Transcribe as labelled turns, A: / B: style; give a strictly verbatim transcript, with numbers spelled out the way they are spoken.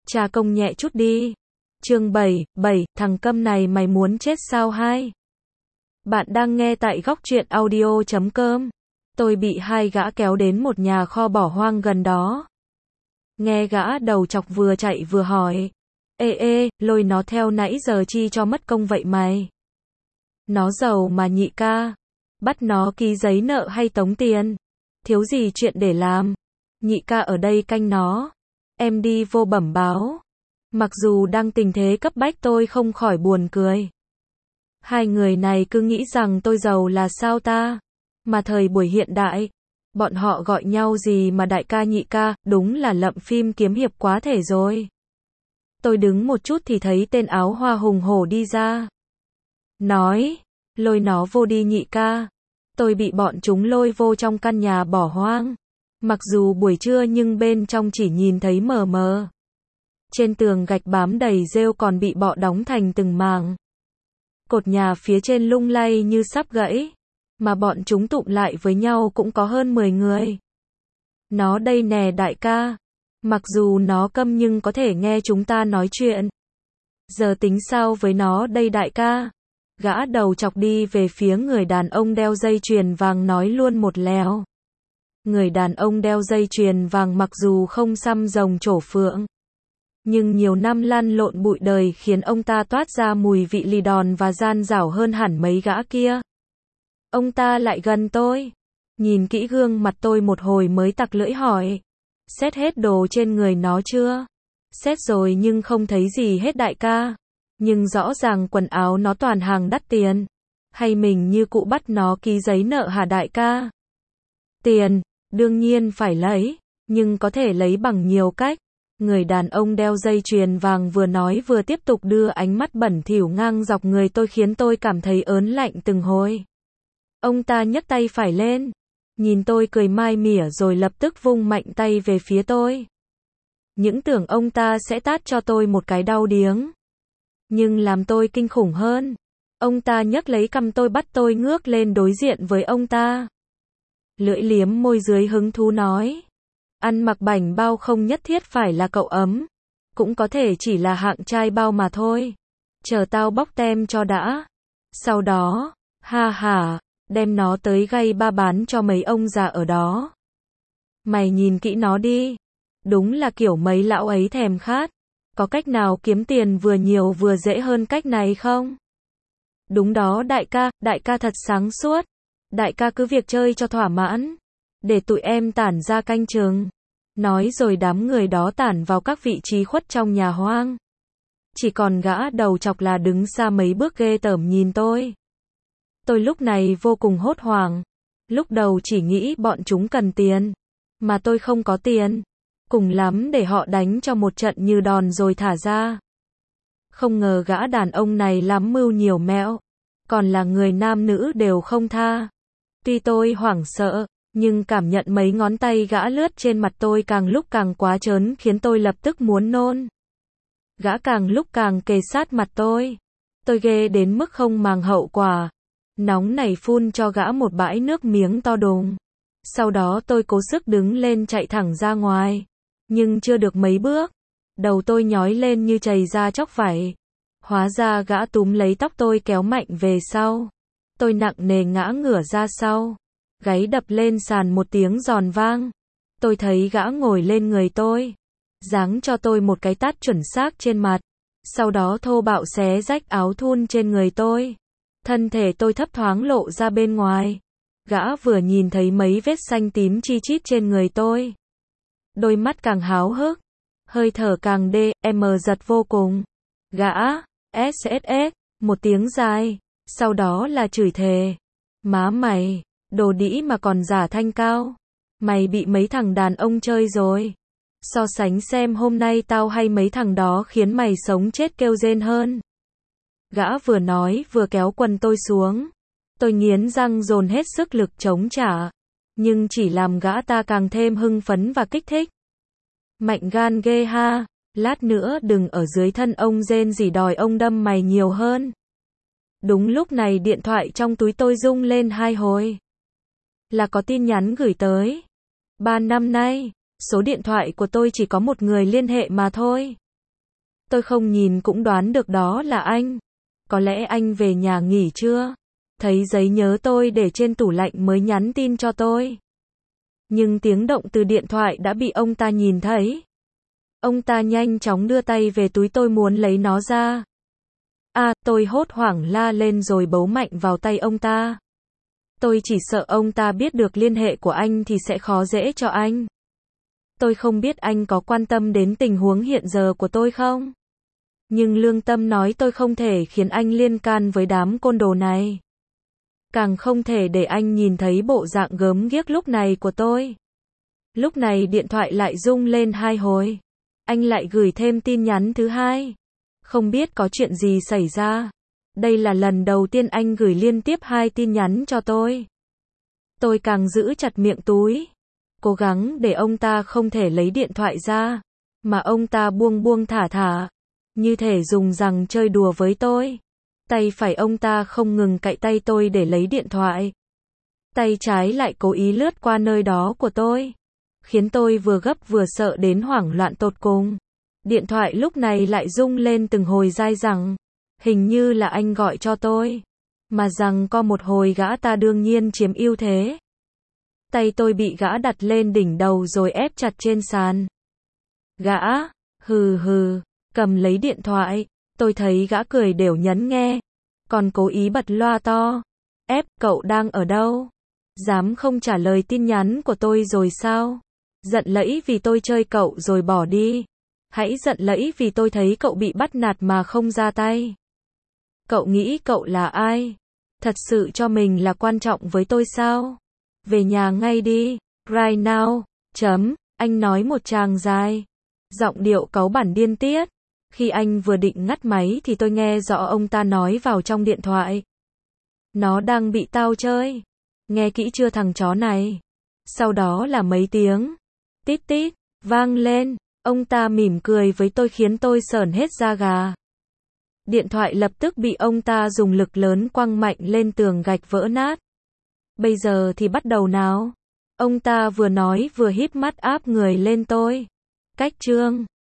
A: Cha công nhẹ chút đi. Chương bảy, bảy, thằng câm này mày muốn chết sao hai? Bạn đang nghe tại góc truyện audio chấm com. Tôi bị hai gã kéo đến một nhà kho bỏ hoang gần đó. Nghe gã đầu chọc vừa chạy vừa hỏi. Ê ê, lôi nó theo nãy giờ chi cho mất công vậy mày? Nó giàu mà nhị ca. Bắt nó ký giấy nợ hay tống tiền? Thiếu gì chuyện để làm? Nhị ca ở đây canh nó. Em đi vô bẩm báo. Mặc dù đang tình thế cấp bách tôi không khỏi buồn cười. Hai người này cứ nghĩ rằng tôi giàu là sao ta? Mà thời buổi hiện đại, bọn họ gọi nhau gì mà đại ca nhị ca, đúng là lậm phim kiếm hiệp quá thể rồi. Tôi đứng một chút thì thấy tên áo hoa hùng hổ đi ra. Nói, lôi nó vô đi nhị ca. Tôi bị bọn chúng lôi vô trong căn nhà bỏ hoang. Mặc dù buổi trưa nhưng bên trong chỉ nhìn thấy mờ mờ. Trên tường gạch bám đầy rêu còn bị bọ đóng thành từng mảng. Cột nhà phía trên lung lay như sắp gãy. Mà bọn chúng tụm lại với nhau cũng có hơn mười người. Nó đây nè đại ca. Mặc dù nó câm nhưng có thể nghe chúng ta nói chuyện. Giờ tính sao với nó đây đại ca? Gã đầu chọc đi về phía người đàn ông đeo dây chuyền vàng nói luôn một lèo. Người đàn ông đeo dây chuyền vàng mặc dù không xăm rồng trổ phượng, nhưng nhiều năm lăn lộn bụi đời khiến ông ta toát ra mùi vị lì đòn và gian dảo hơn hẳn mấy gã kia. Ông ta lại gần tôi, nhìn kỹ gương mặt tôi một hồi mới tặc lưỡi hỏi. Xét hết đồ trên người nó chưa? Xét rồi nhưng không thấy gì hết đại ca. Nhưng rõ ràng quần áo nó toàn hàng đắt tiền. Hay mình như cụ bắt nó ký giấy nợ hả đại ca? Tiền, đương nhiên phải lấy, nhưng có thể lấy bằng nhiều cách. Người đàn ông đeo dây chuyền vàng vừa nói vừa tiếp tục đưa ánh mắt bẩn thỉu ngang dọc người tôi khiến tôi cảm thấy ớn lạnh từng hồi. Ông ta nhấc tay phải lên, nhìn tôi cười mai mỉa rồi lập tức vung mạnh tay về phía tôi. Những tưởng ông ta sẽ tát cho tôi một cái đau điếng. Nhưng làm tôi kinh khủng hơn. Ông ta nhấc lấy cằm tôi bắt tôi ngước lên đối diện với ông ta. Lưỡi liếm môi dưới hứng thú nói. Ăn mặc bảnh bao không nhất thiết phải là cậu ấm. Cũng có thể chỉ là hạng trai bao mà thôi. Chờ tao bóc tem cho đã. Sau đó, ha ha, đem nó tới gay ba bán cho mấy ông già ở đó. Mày nhìn kỹ nó đi. Đúng là kiểu mấy lão ấy thèm khát. Có cách nào kiếm tiền vừa nhiều vừa dễ hơn cách này không? Đúng đó đại ca, đại ca thật sáng suốt. Đại ca cứ việc chơi cho thỏa mãn. Để tụi em tản ra canh chừng. Nói rồi đám người đó tản vào các vị trí khuất trong nhà hoang. Chỉ còn gã đầu chọc là đứng xa mấy bước ghê tởm nhìn tôi. Tôi lúc này vô cùng hốt hoảng. Lúc đầu chỉ nghĩ bọn chúng cần tiền. Mà tôi không có tiền. Cùng lắm để họ đánh cho một trận như đòn rồi thả ra. Không ngờ gã đàn ông này lắm mưu nhiều mẹo. Còn là người nam nữ đều không tha. Tuy tôi hoảng sợ, nhưng cảm nhận mấy ngón tay gã lướt trên mặt tôi càng lúc càng quá trớn khiến tôi lập tức muốn nôn. Gã càng lúc càng kề sát mặt tôi. Tôi ghê đến mức không màng hậu quả. Nóng nảy phun cho gã một bãi nước miếng to đùng. Sau đó tôi cố sức đứng lên chạy thẳng ra ngoài. Nhưng chưa được mấy bước, đầu tôi nhói lên như chày ra chóc vảy. Hóa ra gã túm lấy tóc tôi kéo mạnh về sau. Tôi nặng nề ngã ngửa ra sau. Gáy đập lên sàn một tiếng giòn vang. Tôi thấy gã ngồi lên người tôi. Giáng cho tôi một cái tát chuẩn xác trên mặt. Sau đó thô bạo xé rách áo thun trên người tôi. Thân thể tôi thấp thoáng lộ ra bên ngoài. Gã vừa nhìn thấy mấy vết xanh tím chi chít trên người tôi. Đôi mắt càng háo hức. Hơi thở càng đê, em giật vô cùng. Gã, ét ét ét, một tiếng dài. Sau đó là chửi thề. Má mày, đồ đĩ mà còn giả thanh cao. Mày bị mấy thằng đàn ông chơi rồi. So sánh xem hôm nay tao hay mấy thằng đó khiến mày sống chết kêu rên hơn. Gã vừa nói vừa kéo quần tôi xuống. Tôi nghiến răng dồn hết sức lực chống trả. Nhưng chỉ làm gã ta càng thêm hưng phấn và kích thích. Mạnh gan ghê ha. Lát nữa đừng ở dưới thân ông rên rỉ đòi ông đâm mày nhiều hơn. Đúng lúc này điện thoại trong túi tôi rung lên hai hồi. Là có tin nhắn gửi tới. Ba năm nay, số điện thoại của tôi chỉ có một người liên hệ mà thôi. Tôi không nhìn cũng đoán được đó là anh. Có lẽ anh về nhà nghỉ chưa? Thấy giấy nhớ tôi để trên tủ lạnh mới nhắn tin cho tôi. Nhưng tiếng động từ điện thoại đã bị ông ta nhìn thấy. Ông ta nhanh chóng đưa tay về túi tôi muốn lấy nó ra. À, tôi hốt hoảng la lên rồi bấu mạnh vào tay ông ta. Tôi chỉ sợ ông ta biết được liên hệ của anh thì sẽ khó dễ cho anh. Tôi không biết anh có quan tâm đến tình huống hiện giờ của tôi không? Nhưng lương tâm nói tôi không thể khiến anh liên can với đám côn đồ này. Càng không thể để anh nhìn thấy bộ dạng gớm ghiếc lúc này của tôi. Lúc này điện thoại lại rung lên hai hồi. Anh lại gửi thêm tin nhắn thứ hai. Không biết có chuyện gì xảy ra. Đây là lần đầu tiên anh gửi liên tiếp hai tin nhắn cho tôi. Tôi càng giữ chặt miệng túi. Cố gắng để ông ta không thể lấy điện thoại ra. Mà ông ta buông buông thả thả. Như thể dùng rằng chơi đùa với tôi. Tay phải ông ta không ngừng cạy tay tôi để lấy điện thoại. Tay trái lại cố ý lướt qua nơi đó của tôi. Khiến tôi vừa gấp vừa sợ đến hoảng loạn tột cùng. Điện thoại lúc này lại rung lên từng hồi dai dẳng. Hình như là anh gọi cho tôi. Mà rằng có một hồi gã ta đương nhiên chiếm ưu thế. Tay tôi bị gã đặt lên đỉnh đầu rồi ép chặt trên sàn. Gã, hừ hừ, cầm lấy điện thoại. Tôi thấy gã cười đều nhấn nghe. Còn cố ý bật loa to. Ép, cậu đang ở đâu? Dám không trả lời tin nhắn của tôi rồi sao? Giận lẫy vì tôi chơi cậu rồi bỏ đi. Hãy giận lẫy vì tôi thấy cậu bị bắt nạt mà không ra tay. Cậu nghĩ cậu là ai? Thật sự cho mình là quan trọng với tôi sao? Về nhà ngay đi. Right now. Chấm. Anh nói một tràng dài. Giọng điệu cáu bẳn điên tiết. Khi anh vừa định ngắt máy thì tôi nghe rõ ông ta nói vào trong điện thoại. Nó đang bị tao chơi. Nghe kỹ chưa thằng chó này? Sau đó là mấy tiếng. Tít tít. Vang lên. Ông ta mỉm cười với tôi khiến tôi sởn hết da gà. Điện thoại lập tức bị ông ta dùng lực lớn quăng mạnh lên tường gạch vỡ nát. Bây giờ thì bắt đầu nào? Ông ta vừa nói vừa híp mắt áp người lên tôi. Cách chương